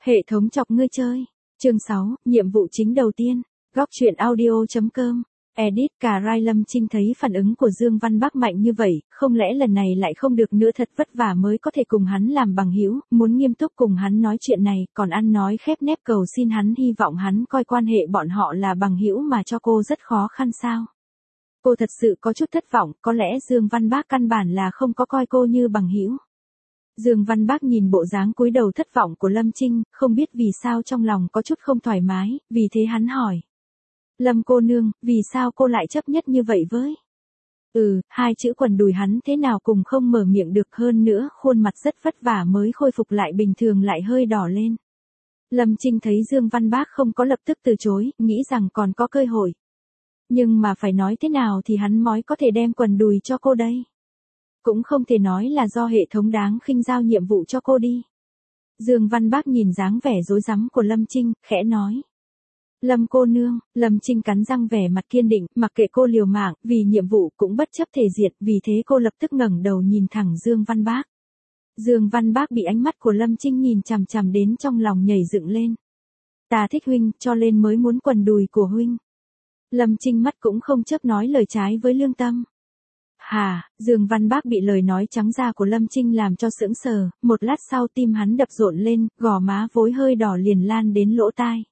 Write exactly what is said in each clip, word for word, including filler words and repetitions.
Hệ thống chọc ngươi chơi. Chương sáu, nhiệm vụ chính đầu tiên. Góc truyện audio.com. Edit cà rai. Lâm Trinh thấy phản ứng của Dương Văn Bắc mạnh như vậy, không lẽ lần này lại không được nữa, thật vất vả mới có thể cùng hắn làm bằng hữu, muốn nghiêm túc cùng hắn nói chuyện này, còn ăn nói khép nép cầu xin hắn, hy vọng hắn coi quan hệ bọn họ là bằng hữu mà cho cô rất khó khăn sao? Cô thật sự có chút thất vọng, có lẽ Dương Văn Bắc căn bản là không có coi cô như bằng hữu. Dương Văn Bắc nhìn bộ dáng cúi đầu thất vọng của Lâm Trinh, không biết vì sao trong lòng có chút không thoải mái, vì thế hắn hỏi. Lâm cô nương, vì sao cô lại chấp nhất như vậy với? Ừ, hai chữ quần đùi hắn thế nào cùng không mở miệng được, hơn nữa, khuôn mặt rất vất vả mới khôi phục lại bình thường lại hơi đỏ lên. Lâm Trinh thấy Dương Văn Bắc không có lập tức từ chối, nghĩ rằng còn có cơ hội. Nhưng mà phải nói thế nào thì hắn mới có thể đem quần đùi cho cô đây? Cũng không thể nói là do hệ thống đáng khinh giao nhiệm vụ cho cô đi. Dương Văn Bắc nhìn dáng vẻ rối rắm của Lâm Trinh, khẽ nói. Lâm cô nương, Lâm Trinh cắn răng vẻ mặt kiên định, mặc kệ cô liều mạng, vì nhiệm vụ cũng bất chấp thể diệt, vì thế cô lập tức ngẩng đầu nhìn thẳng Dương Văn Bắc. Dương Văn Bắc bị ánh mắt của Lâm Trinh nhìn chằm chằm đến trong lòng nhảy dựng lên. Ta thích huynh, cho nên mới muốn quần đùi của huynh. Lâm Trinh mắt cũng không chớp nói lời trái với lương tâm. Hà, Dương Văn Bắc bị lời nói trắng ra của Lâm Trinh làm cho sững sờ, một lát sau tim hắn đập rộn lên, gò má vối hơi đỏ liền lan đến lỗ tai.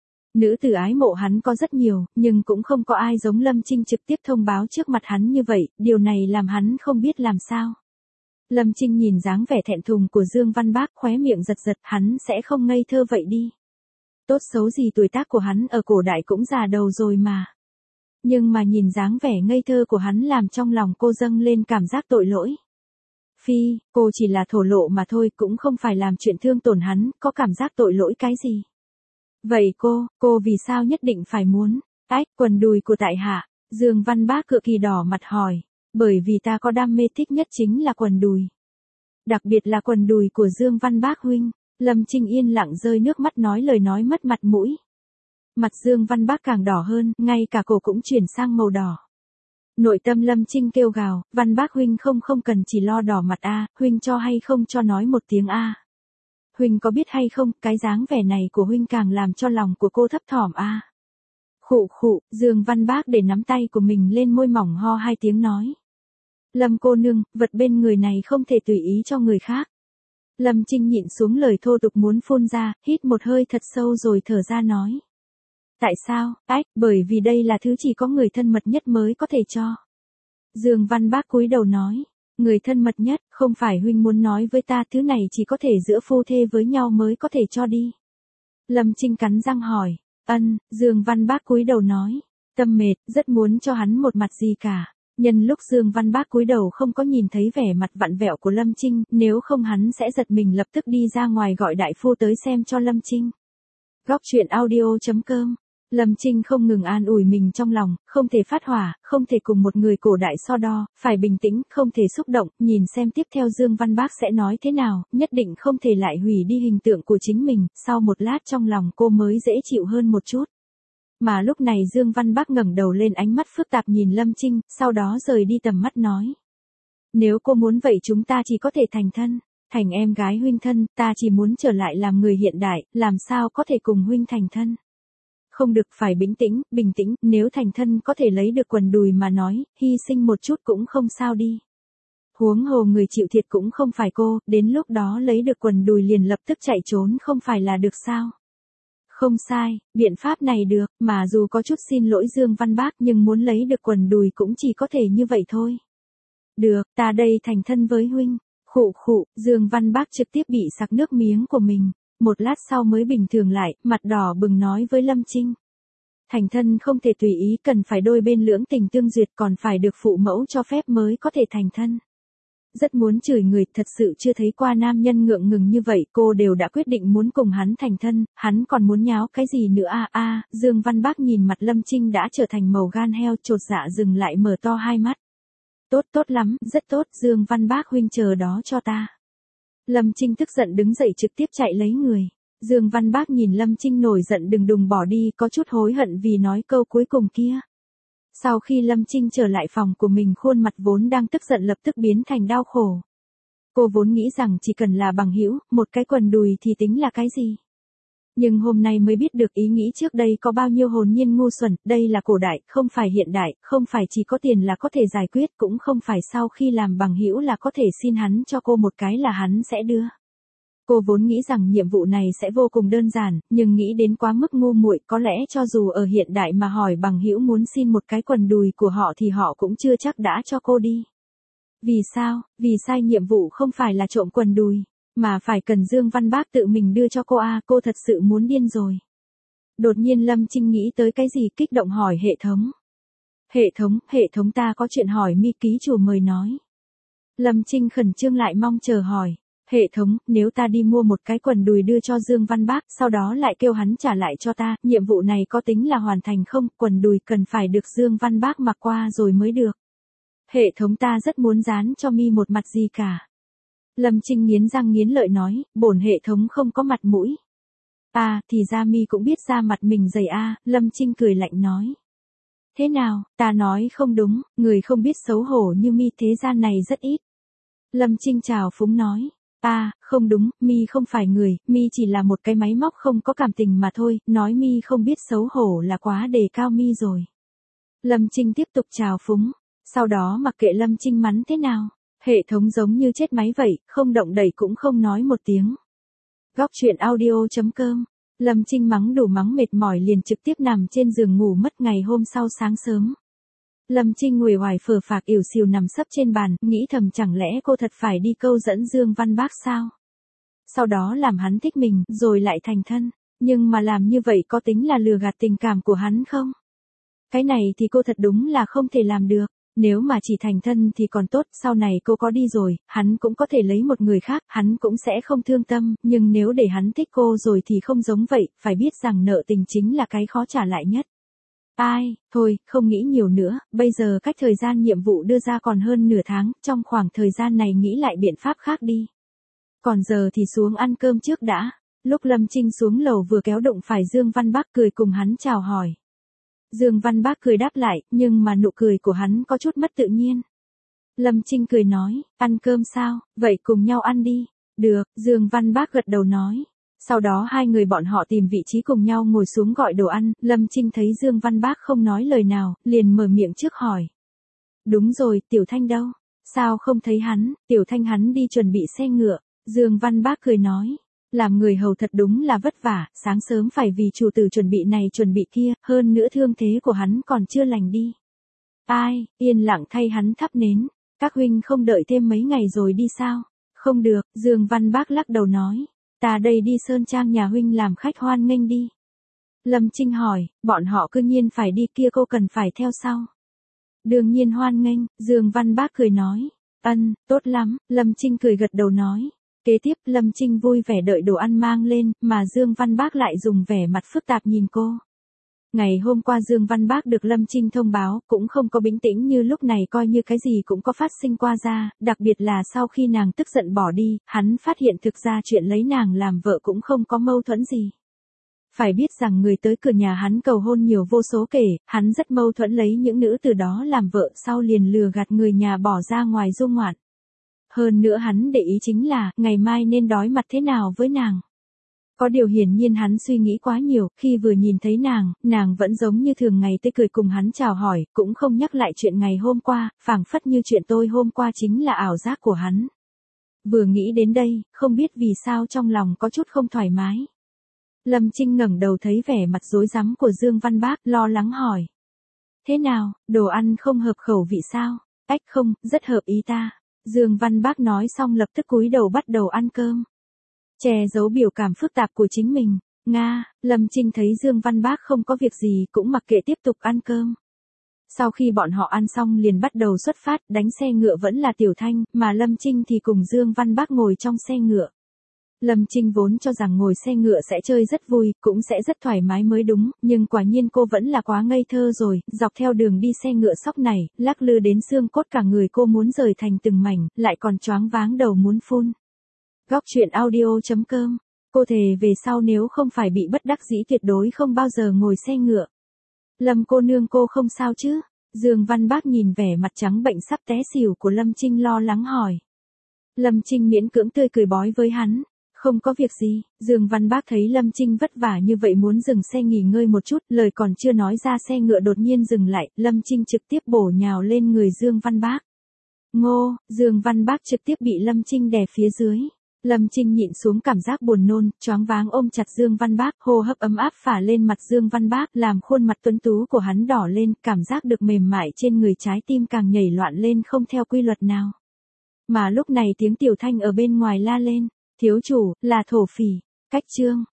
Nữ tử ái mộ hắn có rất nhiều, nhưng cũng không có ai giống Lâm Trinh trực tiếp thông báo trước mặt hắn như vậy, điều này làm hắn không biết làm sao. Lâm Trinh nhìn dáng vẻ thẹn thùng của Dương Văn Bắc, khóe miệng giật giật, hắn sẽ không ngây thơ vậy đi. Tốt xấu gì tuổi tác của hắn ở cổ đại cũng già đầu rồi mà. Nhưng mà nhìn dáng vẻ ngây thơ của hắn làm trong lòng cô dâng lên cảm giác tội lỗi. Phi, cô chỉ là thổ lộ mà thôi, cũng không phải làm chuyện thương tổn hắn, có cảm giác tội lỗi cái gì. Vậy cô, cô vì sao nhất định phải muốn? Ách, quần đùi của tại hạ. Dương Văn Bắc cực kỳ đỏ mặt hỏi. Bởi vì ta có đam mê thích nhất chính là quần đùi. Đặc biệt là quần đùi của Dương Văn Bắc huynh. Lâm Trinh yên lặng rơi nước mắt nói lời nói mất mặt mũi. Mặt Dương Văn Bắc càng đỏ hơn, ngay cả cổ cũng chuyển sang màu đỏ. Nội tâm Lâm Trinh kêu gào, Văn Bắc huynh không không cần chỉ lo đỏ mặt a, huynh cho hay không cho nói một tiếng a. Huynh có biết hay không, cái dáng vẻ này của huynh càng làm cho lòng của cô thấp thỏm a. Khụ khụ, Dương Văn Bắc để nắm tay của mình lên môi mỏng ho hai tiếng nói. Lâm cô nương, vật bên người này không thể tùy ý cho người khác. Lâm Trinh nhịn xuống lời thô tục muốn phun ra, hít một hơi thật sâu rồi thở ra nói. Tại sao? Ách, bởi vì đây là thứ chỉ có người thân mật nhất mới có thể cho. Dương Văn Bắc cúi đầu nói, người thân mật nhất, không phải huynh muốn nói với ta thứ này chỉ có thể giữa phu thê với nhau mới có thể cho đi. Lâm Trinh cắn răng hỏi, ân, Dương Văn Bắc cúi đầu nói, tâm mệt, rất muốn cho hắn một mặt gì cả. Nhân lúc Dương Văn Bắc cúi đầu không có nhìn thấy vẻ mặt vặn vẹo của Lâm Trinh, nếu không hắn sẽ giật mình lập tức đi ra ngoài gọi đại phu tới xem cho Lâm Trinh. Góc truyện audio.com. Lâm Trinh không ngừng an ủi mình trong lòng, không thể phát hỏa, không thể cùng một người cổ đại so đo, phải bình tĩnh, không thể xúc động, nhìn xem tiếp theo Dương Văn Bắc sẽ nói thế nào, nhất định không thể lại hủy đi hình tượng của chính mình, sau một lát trong lòng cô mới dễ chịu hơn một chút. Mà lúc này Dương Văn Bắc ngẩng đầu lên, ánh mắt phức tạp nhìn Lâm Trinh, sau đó rời đi tầm mắt nói. Nếu cô muốn vậy chúng ta chỉ có thể thành thân, thành em gái huynh thân, ta chỉ muốn trở lại làm người hiện đại, làm sao có thể cùng huynh thành thân. Không được, phải bình tĩnh, bình tĩnh, nếu thành thân có thể lấy được quần đùi mà nói, hy sinh một chút cũng không sao đi. Huống hồ người chịu thiệt cũng không phải cô, đến lúc đó lấy được quần đùi liền lập tức chạy trốn không phải là được sao. Không sai, biện pháp này được, mà dù có chút xin lỗi Dương Văn Bắc nhưng muốn lấy được quần đùi cũng chỉ có thể như vậy thôi. Được, ta đây thành thân với huynh. Khụ khụ, Dương Văn Bắc trực tiếp bị sặc nước miếng của mình. Một lát sau mới bình thường lại, mặt đỏ bừng nói với Lâm Trinh. Thành thân không thể tùy ý, cần phải đôi bên lưỡng tình tương duyệt, còn phải được phụ mẫu cho phép mới có thể thành thân. Rất muốn chửi người, thật sự chưa thấy qua nam nhân ngượng ngừng như vậy, cô đều đã quyết định muốn cùng hắn thành thân, hắn còn muốn nháo cái gì nữa a a. À, Dương Văn Bắc nhìn mặt Lâm Trinh đã trở thành màu gan heo, chột dạ dừng lại mở to hai mắt. Tốt tốt lắm, rất tốt, Dương Văn Bắc huynh chờ đó cho ta. Lâm Trinh tức giận đứng dậy trực tiếp chạy lấy người. Dương Văn Bắc nhìn Lâm Trinh nổi giận đùng đùng bỏ đi, có chút hối hận vì nói câu cuối cùng kia. Sau khi Lâm Trinh trở lại phòng của mình, khuôn mặt vốn đang tức giận lập tức biến thành đau khổ. Cô vốn nghĩ rằng chỉ cần là bằng hữu, một cái quần đùi thì tính là cái gì. Nhưng hôm nay mới biết được ý nghĩ trước đây có bao nhiêu hồn nhiên ngu xuẩn, đây là cổ đại, không phải hiện đại, không phải chỉ có tiền là có thể giải quyết, cũng không phải sau khi làm bằng hữu là có thể xin hắn cho cô một cái là hắn sẽ đưa. Cô vốn nghĩ rằng nhiệm vụ này sẽ vô cùng đơn giản, nhưng nghĩ đến quá mức ngu muội, có lẽ cho dù ở hiện đại mà hỏi bằng hữu muốn xin một cái quần đùi của họ thì họ cũng chưa chắc đã cho cô đi. Vì sao? Vì sai nhiệm vụ không phải là trộm quần đùi, mà phải cần Dương Văn Bác tự mình đưa cho cô à, cô thật sự muốn điên rồi. Đột nhiên Lâm Trinh nghĩ tới cái gì kích động hỏi hệ thống. Hệ thống, hệ thống ta có chuyện hỏi mi ký chủ mời nói. Lâm Trinh khẩn trương lại mong chờ hỏi. Hệ thống, nếu ta đi mua một cái quần đùi đưa cho Dương Văn Bác, sau đó lại kêu hắn trả lại cho ta, nhiệm vụ này có tính là hoàn thành không? Quần đùi cần phải được Dương Văn Bác mặc qua rồi mới được. Hệ thống ta rất muốn dán cho mi một mặt gì cả. Lâm Trinh nghiến răng nghiến lợi nói, bổn hệ thống không có mặt mũi. À, thì ra mi cũng biết ra mặt mình dày a, à, Lâm Trinh cười lạnh nói. Thế nào, ta nói không đúng, người không biết xấu hổ như mi thế gian này rất ít. Lâm Trinh chào phúng nói. À, không đúng, mi không phải người, mi chỉ là một cái máy móc không có cảm tình mà thôi, nói mi không biết xấu hổ là quá đề cao mi rồi. Lâm Trinh tiếp tục chào phúng, sau đó mặc kệ Lâm Trinh mắng thế nào, hệ thống giống như chết máy vậy, không động đậy cũng không nói một tiếng. Góc truyện audio chấm com, Lâm Trinh mắng đủ mắng mệt mỏi liền trực tiếp nằm trên giường ngủ mất. Ngày hôm sau sáng sớm, Lâm Trinh nguội hoài phờ phạc ỉu xìu nằm sấp trên bàn, nghĩ thầm chẳng lẽ cô thật phải đi câu dẫn Dương Văn Bác sao? Sau đó làm hắn thích mình, rồi lại thành thân, nhưng mà làm như vậy có tính là lừa gạt tình cảm của hắn không? Cái này thì cô thật đúng là không thể làm được, nếu mà chỉ thành thân thì còn tốt, sau này cô có đi rồi, hắn cũng có thể lấy một người khác, hắn cũng sẽ không thương tâm, nhưng nếu để hắn thích cô rồi thì không giống vậy, phải biết rằng nợ tình chính là cái khó trả lại nhất. Ai, thôi, không nghĩ nhiều nữa, bây giờ cách thời gian nhiệm vụ đưa ra còn hơn nửa tháng, trong khoảng thời gian này nghĩ lại biện pháp khác đi. Còn giờ thì xuống ăn cơm trước đã. Lúc Lâm Trinh xuống lầu vừa kéo đụng phải Dương Văn Bác cười cùng hắn chào hỏi. Dương Văn Bác cười đáp lại, nhưng mà nụ cười của hắn có chút mất tự nhiên. Lâm Trinh cười nói, ăn cơm sao, vậy cùng nhau ăn đi. Được, Dương Văn Bác gật đầu nói. Sau đó hai người bọn họ tìm vị trí cùng nhau ngồi xuống gọi đồ ăn, Lâm Trinh thấy Dương Văn Bác không nói lời nào, liền mở miệng trước hỏi. Đúng rồi, Tiểu Thanh đâu? Sao không thấy hắn? Tiểu Thanh hắn đi chuẩn bị xe ngựa. Dương Văn Bác cười nói. Làm người hầu thật đúng là vất vả, sáng sớm phải vì chủ tử chuẩn bị này chuẩn bị kia, hơn nữa thương thế của hắn còn chưa lành đi. Ai, yên lặng thay hắn thắp nến. Các huynh không đợi thêm mấy ngày rồi đi sao? Không được, Dương Văn Bác lắc đầu nói. Ta đây đi Sơn Trang nhà huynh làm khách hoan nghênh đi. Lâm Trinh hỏi, bọn họ cư nhiên phải đi kia cô cần phải theo sau. Đương nhiên hoan nghênh, Dương Văn Bác cười nói. Ân, tốt lắm, Lâm Trinh cười gật đầu nói. Kế tiếp Lâm Trinh vui vẻ đợi đồ ăn mang lên, mà Dương Văn Bác lại dùng vẻ mặt phức tạp nhìn cô. Ngày hôm qua Dương Văn Bác được Lâm Trinh thông báo, cũng không có bình tĩnh như lúc này, coi như cái gì cũng có phát sinh qua ra, đặc biệt là sau khi nàng tức giận bỏ đi, hắn phát hiện thực ra chuyện lấy nàng làm vợ cũng không có mâu thuẫn gì. Phải biết rằng người tới cửa nhà hắn cầu hôn nhiều vô số kể, hắn rất mâu thuẫn lấy những nữ từ đó làm vợ sau liền lừa gạt người nhà bỏ ra ngoài du ngoạn. Hơn nữa hắn để ý chính là, ngày mai nên đối mặt thế nào với nàng. Có điều hiển nhiên hắn suy nghĩ quá nhiều, khi vừa nhìn thấy nàng, nàng vẫn giống như thường ngày tươi cười cùng hắn chào hỏi, cũng không nhắc lại chuyện ngày hôm qua, phảng phất như chuyện tôi hôm qua chính là ảo giác của hắn. Vừa nghĩ đến đây, không biết vì sao trong lòng có chút không thoải mái. Lâm Trinh ngẩng đầu thấy vẻ mặt rối rắm của Dương Văn Bác, lo lắng hỏi. Thế nào, đồ ăn không hợp khẩu vị sao? Ách không, rất hợp ý ta. Dương Văn Bác nói xong lập tức cúi đầu bắt đầu ăn cơm. Che giấu biểu cảm phức tạp của chính mình. Nga, Lâm Trinh thấy Dương Văn Bác không có việc gì cũng mặc kệ tiếp tục ăn cơm. Sau khi bọn họ ăn xong liền bắt đầu xuất phát, đánh xe ngựa vẫn là Tiểu Thanh, mà Lâm Trinh thì cùng Dương Văn Bác ngồi trong xe ngựa. Lâm Trinh vốn cho rằng ngồi xe ngựa sẽ chơi rất vui, cũng sẽ rất thoải mái mới đúng, nhưng quả nhiên cô vẫn là quá ngây thơ rồi, dọc theo đường đi xe ngựa sóc này, lắc lư đến xương cốt cả người cô muốn rời thành từng mảnh, lại còn choáng váng đầu muốn phun. Góc truyện audio chấm com, cô thề về sau nếu không phải bị bất đắc dĩ tuyệt đối không bao giờ ngồi xe ngựa. Lâm cô nương cô không sao chứ? Dương Văn Bác nhìn vẻ mặt trắng bệnh sắp té xỉu của Lâm Trinh lo lắng hỏi. Lâm Trinh miễn cưỡng tươi cười bói với hắn. Không có việc gì, Dương Văn Bác thấy Lâm Trinh vất vả như vậy muốn dừng xe nghỉ ngơi một chút, lời còn chưa nói ra xe ngựa đột nhiên dừng lại, Lâm Trinh trực tiếp bổ nhào lên người Dương Văn Bác. Ngô, Dương Văn Bác trực tiếp bị Lâm Trinh đè phía dưới. Lâm Trinh nhịn xuống cảm giác buồn nôn, choáng váng ôm chặt Dương Văn Bác, hô hấp ấm áp phả lên mặt Dương Văn Bác, làm khuôn mặt tuấn tú của hắn đỏ lên, cảm giác được mềm mại trên người, trái tim càng nhảy loạn lên không theo quy luật nào. Mà lúc này tiếng Tiểu Thanh ở bên ngoài la lên, thiếu chủ, là thổ phỉ, cách trương.